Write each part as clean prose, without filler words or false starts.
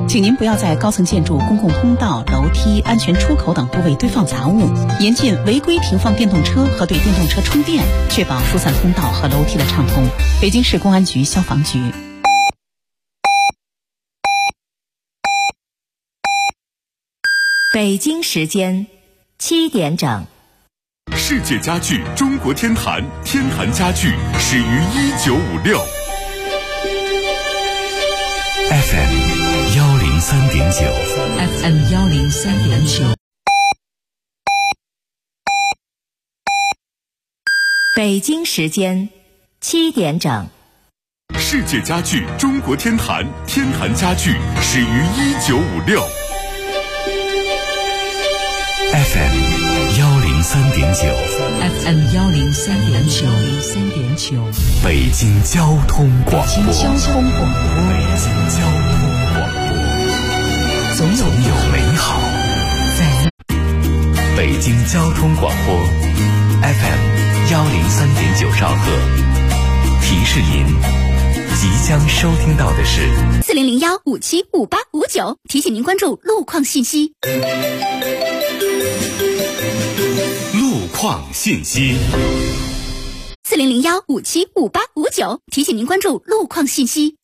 请您不要在高层建筑、公共通道、楼梯、安全出口等部位堆放杂物，严禁违规停放电动车和对电动车充电，确保疏散通道和楼梯的畅通。北京市公安局消防局。 北京时间7点整。 世界家具中国天坛，天坛家具始于1956。FM 103.9 FM 103.9。北京时间7点整。 世界家具中国天坛，天坛家具始于1956。FM 103.9 FM 103.9 北京交通广播。总有美好在北京交通广播 FM 103.9兆赫。提示您，即将收听到的是 4001575859，提醒您关注路况信息。 路况信息。 4001575859，提醒您关注路况信息。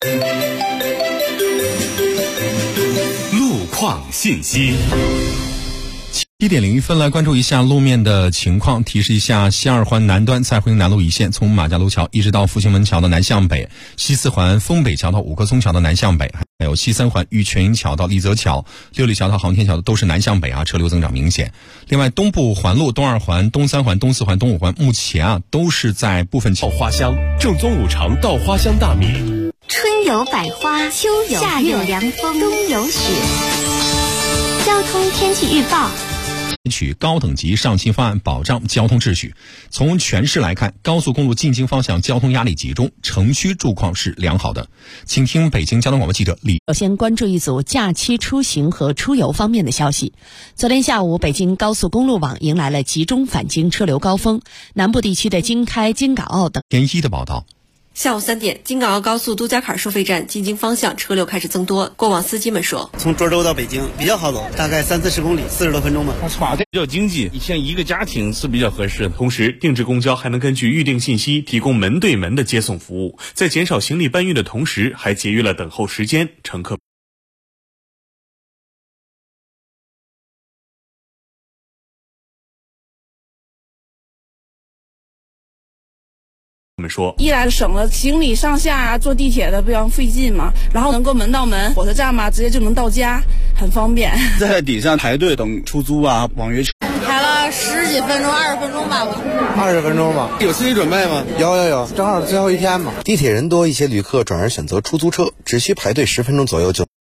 路况信息。 1点01分，来关注一下路面的情况。提示一下，西二环南端在回营南路一线，从马家楼桥一直到复兴门桥的南向北；西四环丰北桥到五棵松桥的南向北，还有西三环玉泉营桥到立泽桥、六里桥到航天桥的都是南向北啊，车流增长明显。另外，东部环路、东二环、东三环、东四环、东五环目前都是在部分稻花香，正宗五常稻花香大米。 春有百花，秋有夏有凉风，冬有雪。交通天气预报。 采取高等级上新方案，保障交通秩序。从全市来看，高速公路进京方向交通压力集中，城区路况是良好的。请听北京交通广播记者李。 首先关注一组假期出行和出游方面的消息。昨天下午，北京高速公路网迎来了集中返京车流高峰，南部地区的京开、京港澳等。 田一的报道。 下午3点，京港澳高速都家坎收费站进京方向车流开始增多。过往司机们说， 从涿州到北京比较好走，大概30-40公里，40多分钟吧。 比较经济，像一个家庭是比较合适的。同时，定制公交还能根据预定信息提供门对门的接送服务，在减少行李搬运的同时，还节约了等候时间。乘客我们说， 一来省了行李上下坐地铁的比较费劲嘛，然后能够门到门，火车站嘛直接就能到家，很方便。 在底下排队等出租啊，网约车。 排了10几分钟，20分钟吧。 20分钟吧。 有心理准备吗？ 有，正好最后一天嘛。 地铁人多，一些旅客转而选择出租车，只需排队10分钟左右就。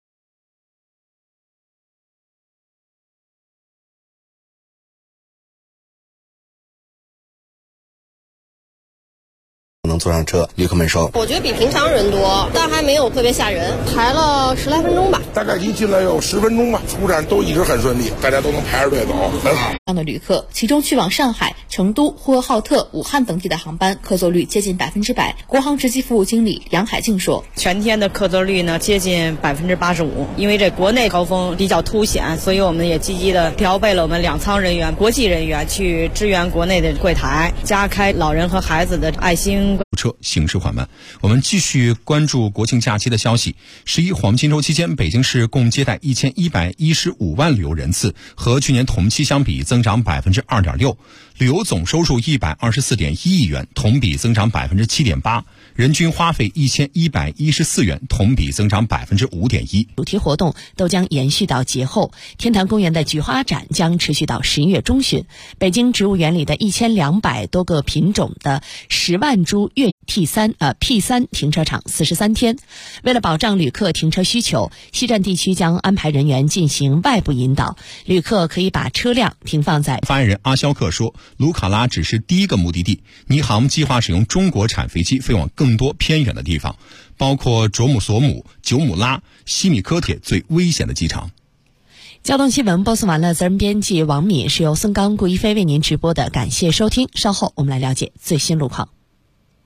能坐上车，旅客们说， 我觉得比平常人多，但还没有特别吓人，排了10来分钟吧， 大概一进来有10分钟吧，出站都一直很顺利，大家都能排着队走，很好。 这样的旅客，其中去往上海、成都、呼和浩特、武汉等地的航班客座率接近100%。国航直机服务经理杨海静说， 全天的客座率呢接近85%，因为这国内高峰比较凸显，所以我们也积极的调配了我们2舱人员、国际人员去支援国内的柜台，加开老人和孩子的爱心车行驶缓慢。我们继续关注国庆假期的消息。11黄金周期间，北京市共接待1115万旅游人次，和去年同期相比增长2.6%，旅游总收入124.1亿元，同比增长7.8%，人均花费1114元，同比增长5.1%。 主题活动都将延续到节后，天坛公园的菊花展将持续到11月中旬。北京植物园里的1200多个品种的10万株越P3 停车场43天。为了保障旅客停车需求，西站地区将安排人员进行外部引导，旅客可以把车辆停放在。 发言人阿肖克说，卢卡拉只是第一个目的地，尼航计划使用中国产飞机飞往更多偏远的地方，包括卓姆索姆、久姆拉、西米科铁最危险的机场。 交通新闻播送完了，责任编辑王敏，是由孙刚、顾一飞为您直播的，感谢收听。稍后我们来了解最新路况。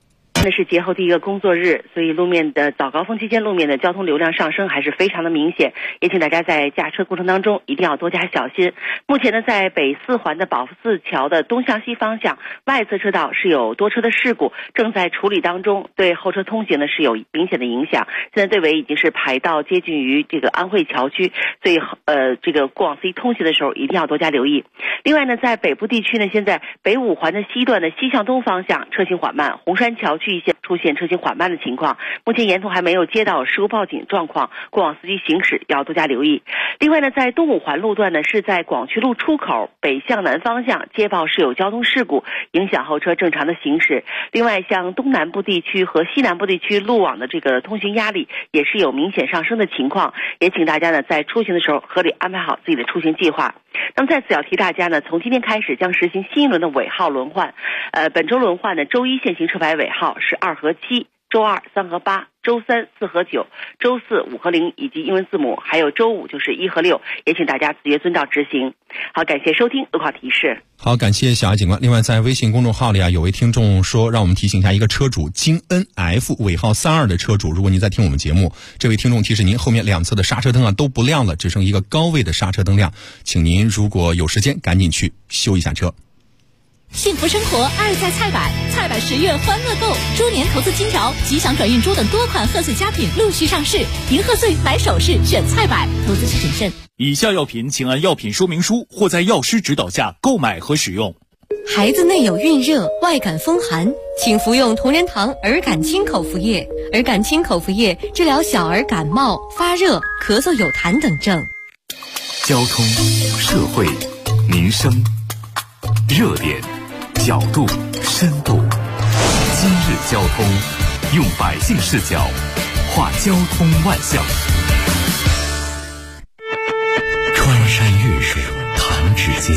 呢是节后第一个工作日，所以路面的早高峰期间路面的交通流量上升还是非常的明显，也请大家在驾车过程当中一定要多加小心。目前呢，在北四环的保福寺桥的东向西方向外侧车道是有多车的事故，正在处理当中，对后车通行呢是有明显的影响。现在队尾已经是排到接近于这个安慧桥区，所以这个过往 C 通行的时候一定要多加留意。另外呢，在北部地区呢，现在北五环的西段的西向东方向车行缓慢，红山桥区一线出现车行缓慢的情况，目前沿途还没有接到事故报警状况，过往司机行驶要多加留意。另外呢，在东五环路段呢，是在广渠路出口北向南方向接报是有交通事故，影响后车正常的行驶。另外，像东南部地区和西南部地区路网的这个通行压力也是有明显上升的情况，也请大家呢在出行的时候合理安排好自己的出行计划。那么在此要提大家呢，从今天开始将实行新一轮的尾号轮换。本周轮换呢，周一限行车牌尾号是2和7，周二3和8，周三4和9，周四5和0以及英文字母，还有周五就是1和6，也请大家自觉遵照执行。好，感谢收听路况提示。 好，感谢小艾警官。另外，在微信公众号里有位听众说，让我们提醒一下一个车主京 NF 尾号32的车主，如果您在听我们节目，这位听众提示您后面两侧的刹车灯都不亮了，只剩一个高位的刹车灯亮，请您如果有时间赶紧去修一下车。 幸福生活爱在菜百，菜百10月欢乐购，猪年投资金条、吉祥转运珠等多款贺岁佳品陆续上市，迎贺岁买首饰选菜百，投资需谨慎。 以下药品请按药品说明书或在药师指导下购买和使用。 孩子内有孕热、外感风寒，请服用同仁堂儿感清口服液。儿感清口服液治疗小儿感冒、发热、咳嗽有痰等症。 交通、社会、民生、热点、角度、深度。今日交通，用百姓视角画交通万象。穿山越水弹指间，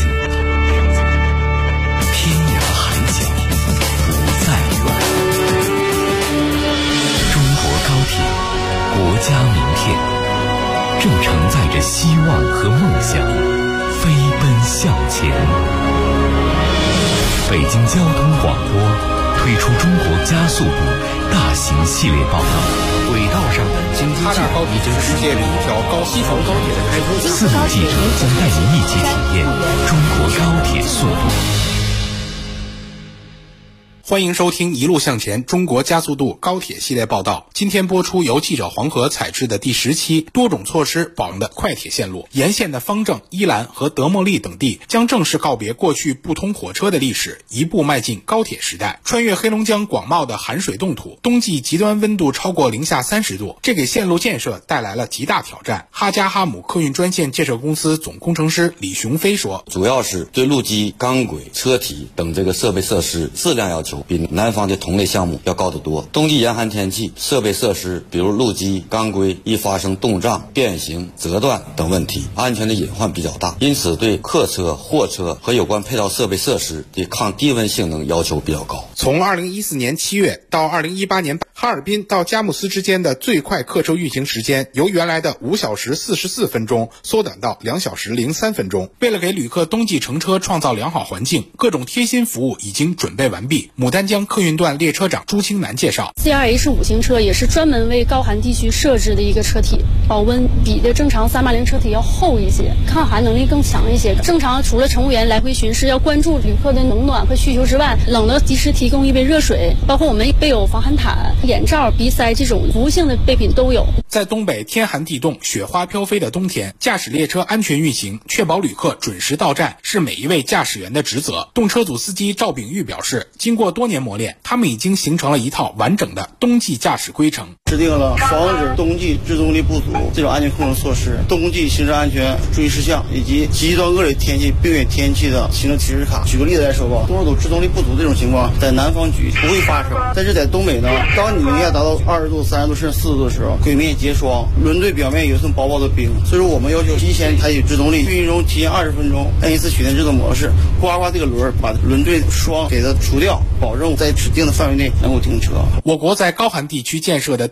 天涯海角不再远。中国高铁，国家名片，正承载着希望和梦想，飞奔向前。北京交通广播推出中国加速度大型系列报道。轨道上的京津冀已经实现了一条西条高铁的开通。4路记者将带您一起体验中国高铁速度。 欢迎收听一路向前中国加速度高铁系列报道。今天播出由记者黄河采制的第10期多种措施保证的快铁线路。沿线的方正、伊兰和德莫利等地将正式告别过去不通火车的历史，一步迈进高铁时代。穿越黑龙江广袤的寒水冻土，冬季极端温度超过零下30度，这给线路建设带来了极大挑战。哈加哈姆客运专线建设公司总工程师李雄飞说， 主要是对路基、钢轨、车体等这个设备设施质量要求比南方的同类项目要高得多。冬季严寒天气，设备设施比如路基、钢轨易发生冻胀、变形、折断等问题，安全的隐患比较大，因此对客车、货车和有关配套设备设施的抗低温性能要求比较高。 从2014年7月到2018年，哈尔滨到佳木斯之间的最快客车运行时间由原来的5小时44分钟缩短到2小时03分钟。为了给旅客冬季乘车创造良好环境，各种贴心服务已经准备完毕。牡丹江客运段列车长朱清南介绍， CRH5型车也是专门为高寒地区设置的一个车体，保温比的正常380车体要厚一些，抗寒能力更强一些。正常除了乘务员来回巡视要关注旅客的冷暖和需求之外，冷了及时提供一杯热水，包括我们备有防寒毯、眼罩、鼻塞这种服务性的备品都有。 在东北天寒地冻、雪花飘飞的冬天，驾驶列车安全运行，确保旅客准时到站，是每一位驾驶员的职责。动车组司机赵炳玉表示，经过多年磨练，他们已经形成了一套完整的冬季驾驶规程， 制定了防止冬季制动力不足这种安全控制措施、冬季行车安全注意事项以及极端恶劣天气、冰雪天气的行车提示卡。举个例子来说吧，动车组制动力不足这种情况在南方局不会发生，但是在东北呢，当你零下达到20度、30度甚至40度的时候，轨面结霜，轮队表面有一层薄薄的冰，所以说我们要求提前采取制动力，运行中提前20分钟按一次取电制动模式，刮刮这个轮，把轮队霜给它除掉，保证在指定的范围内能够停车。 我国在高寒地区建设的第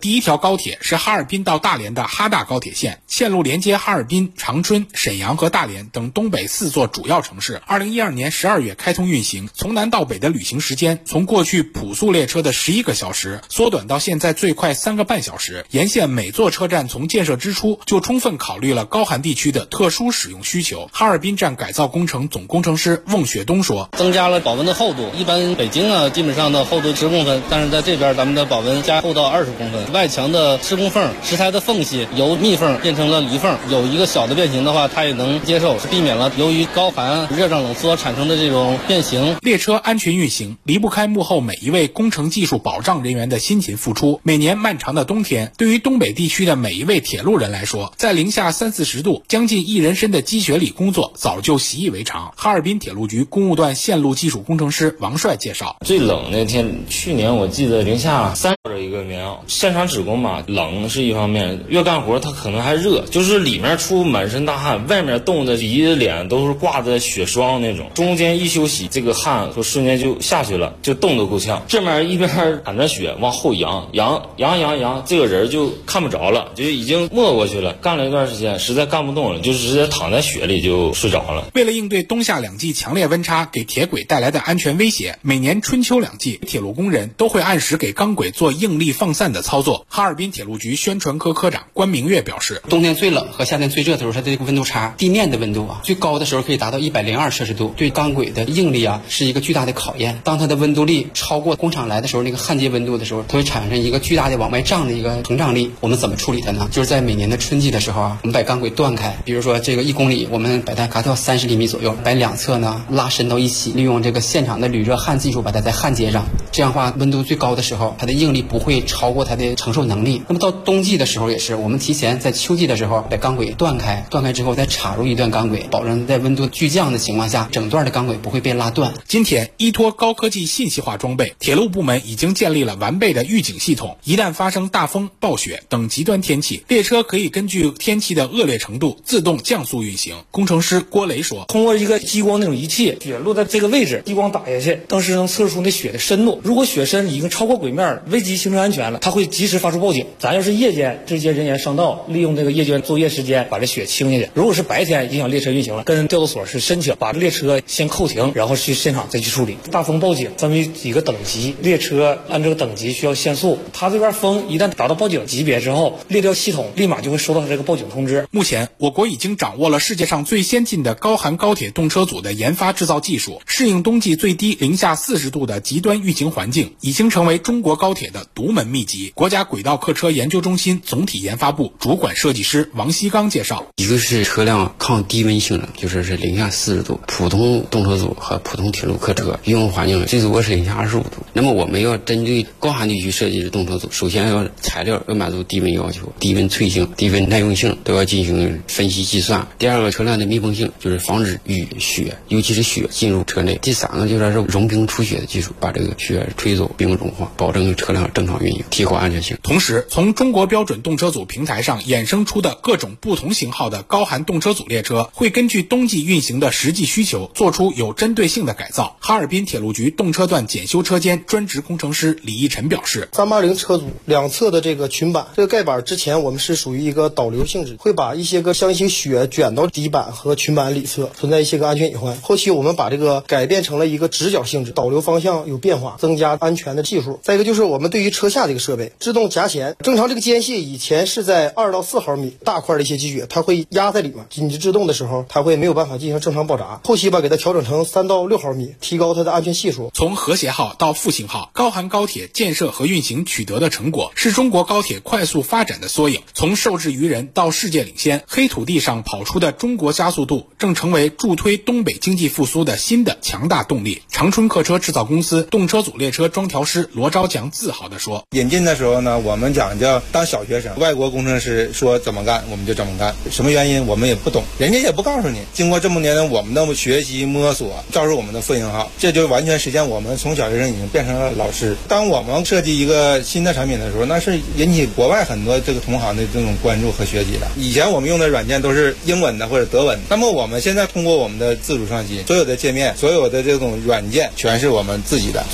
第一条高铁是哈尔滨到大连的哈大高铁线，线路连接哈尔滨、长春、沈阳和大连等东北4座主要城市。2012年12月开通运行，从南到北的旅行时间从过去普速列车的11个小时缩短到现在最快3个半小时。沿线每座车站从建设之初就充分考虑了高寒地区的特殊使用需求。哈尔滨站改造工程总工程师孟雪东说， 增加了保温的厚度，一般北京基本上的厚度10公分，但是在这边咱们的保温加厚到20公分，外墙的施工缝、石材的缝隙由密缝变成了离缝，有一个小的变形的话它也能接受，避免了由于高寒热胀冷缩产生的这种变形。 列车安全运行离不开幕后每一位工程技术保障人员的辛勤付出。每年漫长的冬天，对于东北地区的每一位铁路人来说，在零下30-40度将近1人参的积雪里工作早就习以为常。哈尔滨铁路局公务段线路技术工程师王帅介绍， 最冷那天去年我记得零下3着一个棉袄，现场指工嘛，冷是一方面，越干活它可能还热，就是里面出满身大汗，外面冻的鼻子脸都是挂的雪霜那种，中间一休息这个汗就瞬间就下去了，就冻得够呛。这面一边喊着雪往后扬，这个人就看不着了，就已经没过去了。干了一段时间实在干不动了，就直接躺在雪里就睡着了。 为了应对冬夏两季强烈温差给铁轨带来的安全威胁，每年春秋两季铁路工人都会按时给钢轨做应力放散的操作。哈尔滨铁路局宣传科科长关明月表示， 冬天最冷和夏天最热的时候，它的这个温度差，地面的温度最高的时候可以达到102摄氏度，对钢轨的应力是一个巨大的考验。当它的温度力超过工厂来的时候，那个焊接温度的时候，它会产生一个巨大的往外胀的一个膨胀力。我们怎么处理它呢？就是在每年的春季的时候我们把钢轨断开，比如说这个1公里，我们把它嘎掉30厘米左右，把两侧呢拉伸到一起，利用这个现场的铝热焊技术把它再焊接上。这样的话，温度最高的时候，它的应力不会超过它的承受能力。那么到冬季的时候也是，我们提前在秋季的时候把钢轨断开之后再插入一段钢轨，保证在温度巨降的情况下，整段的钢轨不会被拉断。 今天依托高科技信息化装备，铁路部门已经建立了完备的预警系统。一旦发生大风、暴雪等极端天气，列车可以根据天气的恶劣程度自动降速运行。工程师郭雷说， 通过一个激光那种仪器，雪落在这个位置，激光打下去，当时能测出那雪的深度。如果雪深已经超过轨面，危及行车安全了，它会及时发出报警。咱要是夜间这些人员上道，利用这个夜间作业时间把这雪清下去。如果是白天影响列车运行了，跟调度所是申请把列车先扣停，然后去现场再去处理。大风报警分为几个等级，列车按这个等级需要限速。它这边风一旦达到报警级别之后，列调系统立马就会收到这个报警通知。 目前我国已经掌握了世界上最先进的高寒高铁动车组的研发制造技术，适应冬季最低零下40度的极端运行环境，已经成为中国高铁的独门秘籍。国家轨道客车研究中心总体研发部主管设计师王锡刚介绍， 一个是车辆抗低温性能，就是零下40度，普通动车组和普通铁路客车运用环境最多是零下25度。那么我们要针对高寒地区设计的动车组，首先要材料要满足低温要求，低温脆性、低温耐用性都要进行分析计算。第二个，车辆的密封性，就是防止雨、雪，尤其是雪进入车内。第三个就是融冰除雪的技术，把这个雪吹走，冰融化，保证车辆正常运行，提高安全性。 同时，从中国标准动车组平台上衍生出的各种不同型号的高寒动车组列车，会根据冬季运行的实际需求，做出有针对性的改造。哈尔滨铁路局动车段检修车间专职工程师李义晨表示 ，380车组两侧的这个裙板，这个盖板之前我们是属于一个导流性质，会把一些个像一些雪卷到底板和裙板里侧，存在一些个安全隐患。后期我们把这个改变成了一个直角性质，导流方向有变化，增加安全的技术。再一个就是我们对于车下这个设备自动夹钳，正常这个间隙以前是在2到4毫米，大块的一些积雪它会压在里面，紧急制动的时候它会没有办法进行正常爆炸。后期给它调整成3到6毫米，提高它的安全系数。 从和谐号到复兴号，高寒高铁建设和运行取得的成果，是中国高铁快速发展的缩影。从受制于人到世界领先，黑土地上跑出的中国加速度，正成为助推东北经济复苏的新的强大动力。长春客车制造公司动车组列车装调师罗昭强自豪地说， 引进的时候呢，我们讲叫当小学生，外国工程师说怎么干我们就怎么干，什么原因我们也不懂，人家也不告诉你。经过这么年的我们的学习摸索，造出我们的复兴号，这就完全实现我们从小学生已经变成了老师。当我们设计一个新的产品的时候，那是引起国外很多这个同行的这种关注和学习的。以前我们用的软件都是英文的或者德文，那么我们现在通过我们的自主创新，所有的界面、所有的这种软件全是我们自己的中文。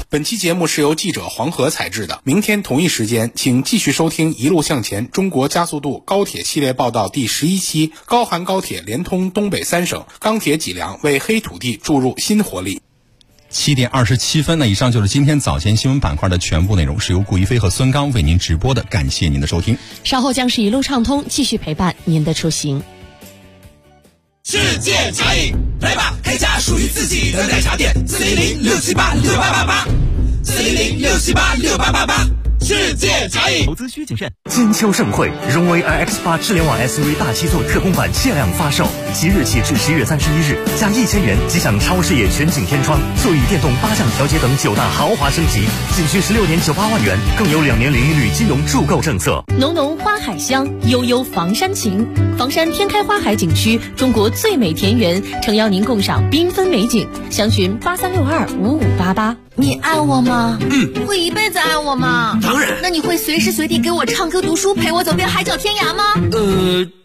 本期节目是由记者黄河采制的。明天同一时间，请继续收听《一路向前：中国加速度高铁系列报道》第11期。高韩高铁连通东北3省，钢铁脊梁为黑土地注入新活力。 7点27分呢，以上就是今天早间新闻板块的全部内容，是由顾一飞和孙刚为您直播的，感谢您的收听。 稍后将是一路畅通，继续陪伴您的出行。 世界茶饮，来吧，开家属于自己的奶茶店，400-678-6888，400-678-6888。世界茶饮， 投资需谨慎。金秋盛会，荣威 iX8智联网 SUV 大7座特供版限量发售，即日起至11月31日，加1000元即享超视野全景天窗、座椅电动8项调节等9大豪华升级，仅需16年98万元，更有2年零利率金融助购政策。 浓浓花海香，悠悠房山情。房山天开花海景区，中国最美田园，诚邀您共赏缤纷美景。详询83625588。 你爱我吗？会一辈子爱我吗？ 当然。 那你会随时随地给我唱歌读书，陪我走遍海角天涯吗？